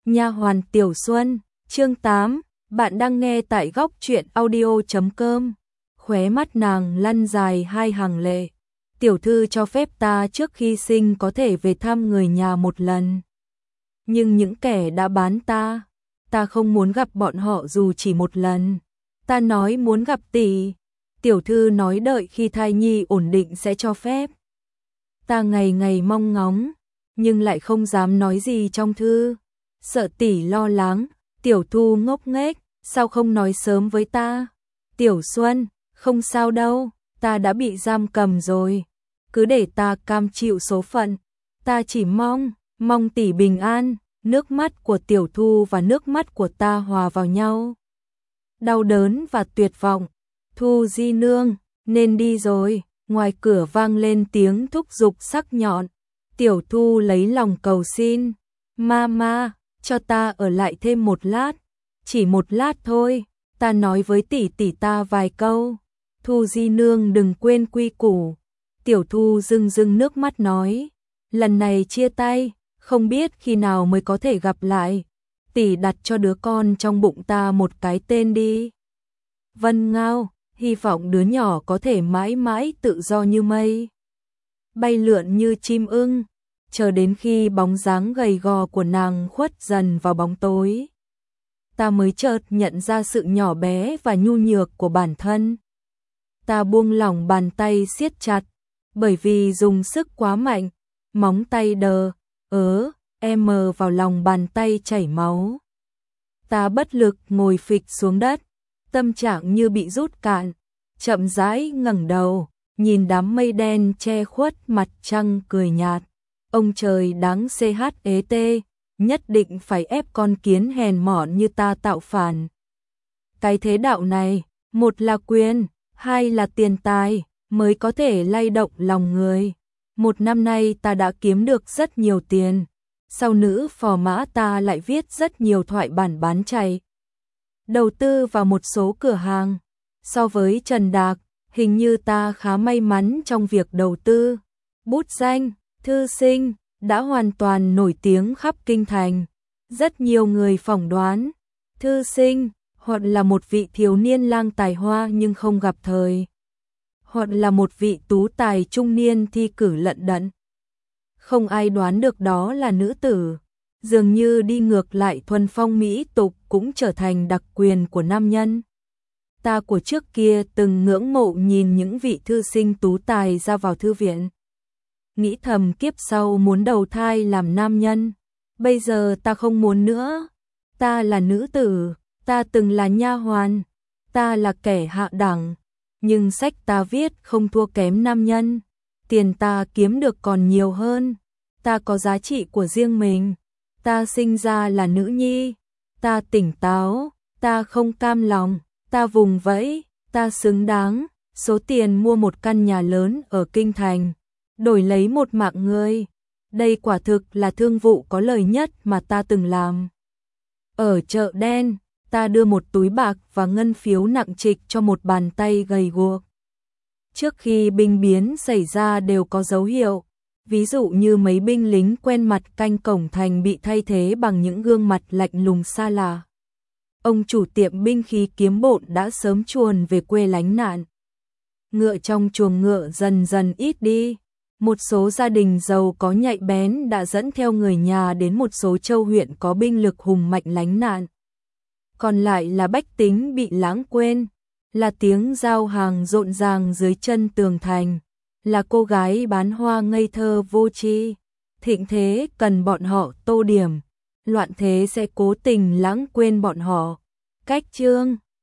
Nha hoàn Tiểu Xuân, chương 8, bạn đang nghe tại góc truyện audio.com. Khóe mắt nàng lăn dài hai hàng lệ. Tiểu thư cho phép ta trước khi sinh có thể về thăm người nhà một lần. Nhưng những kẻ đã bán ta không muốn gặp bọn họ dù chỉ một lần. Ta nói muốn gặp tỷ. Tiểu thư nói đợi khi thai nhi ổn định sẽ cho phép. Ta ngày ngày mong ngóng, nhưng lại không dám nói gì trong thư. Sợ tỷ lo lắng. Tiểu Thu ngốc nghếch, sao không nói sớm với ta? Tiểu Xuân, không sao đâu, ta đã bị giam cầm rồi. Cứ để ta cam chịu số phận. Ta chỉ mong tỷ bình an. Nước mắt của Tiểu Thu và nước mắt của ta hòa vào nhau. Đau đớn và tuyệt vọng. Thu di nương, nên đi rồi. Ngoài cửa vang lên tiếng thúc giục sắc nhọn. Tiểu Thu lấy lòng cầu xin. Mama, cho ta ở lại thêm một lát. Chỉ một lát thôi, ta nói với tỷ ta vài câu. Thu di nương đừng quên quy củ. Tiểu Thu rưng nước mắt nói. Lần này chia tay, không biết khi nào mới có thể gặp lại. Tỷ đặt cho đứa con trong bụng ta một cái tên đi. Vân Ngao, hy vọng đứa nhỏ có thể mãi mãi tự do như mây. Bay lượn như chim ưng, chờ đến khi bóng dáng gầy gò của nàng khuất dần vào bóng tối. Ta mới chợt nhận ra sự nhỏ bé và nhu nhược của bản thân. Ta buông lỏng bàn tay siết chặt, bởi vì dùng sức quá mạnh, móng tay vào lòng bàn tay chảy máu. Ta bất lực ngồi phịch xuống đất, tâm trạng như bị rút cạn, chậm rãi ngẩng đầu, nhìn đám mây đen che khuất mặt trăng cười nhạt. Ông trời đáng CHET, nhất định phải ép con kiến hèn mọn như ta tạo phản. Cái thế đạo này, một là quyền, hai là tiền tài, mới có thể lay động lòng người. Một năm nay ta đã kiếm được rất nhiều tiền. Sau nữ phò mã ta lại viết rất nhiều thoại bản bán chạy. Đầu tư vào một số cửa hàng. So với Trần Đạc, hình như ta khá may mắn trong việc đầu tư. Bút danh, thư sinh, đã hoàn toàn nổi tiếng khắp kinh thành. Rất nhiều người phỏng đoán, thư sinh, hoặc là một vị thiếu niên lang tài hoa nhưng không gặp thời. Hoặc là một vị tú tài trung niên thi cử lận đận. Không ai đoán được đó là nữ tử. Dường như đi ngược lại thuần phong mỹ tục cũng trở thành đặc quyền của nam nhân. Ta của trước kia từng ngưỡng mộ nhìn những vị thư sinh tú tài ra vào thư viện. Nghĩ thầm kiếp sau muốn đầu thai làm nam nhân. Bây giờ ta không muốn nữa. Ta là nữ tử, ta từng là nha hoàn, ta là kẻ hạ đẳng. Nhưng sách ta viết không thua kém nam nhân. Tiền ta kiếm được còn nhiều hơn. Ta có giá trị của riêng mình. Ta sinh ra là nữ nhi. Ta tỉnh táo, ta không cam lòng, ta vùng vẫy, ta xứng đáng. Số tiền mua một căn nhà lớn ở kinh thành, đổi lấy một mạng người. Đây quả thực là thương vụ có lời nhất mà ta từng làm. Ở chợ đen, ta đưa một túi bạc và ngân phiếu nặng trịch cho một bàn tay gầy guộc. Trước khi binh biến xảy ra đều có dấu hiệu, ví dụ như mấy binh lính quen mặt canh cổng thành bị thay thế bằng những gương mặt lạnh lùng xa lạ. Ông chủ tiệm binh khí kiếm bộn đã sớm chuồn về quê lánh nạn. Ngựa trong chuồng ngựa dần dần ít đi. Một số gia đình giàu có nhạy bén đã dẫn theo người nhà đến một số châu huyện có binh lực hùng mạnh lánh nạn. Còn lại là bách tính bị lãng quên, là tiếng giao hàng rộn ràng dưới chân tường thành, là cô gái bán hoa ngây thơ vô tri. Thịnh thế cần bọn họ tô điểm, loạn thế sẽ cố tình lãng quên bọn họ. Cách chương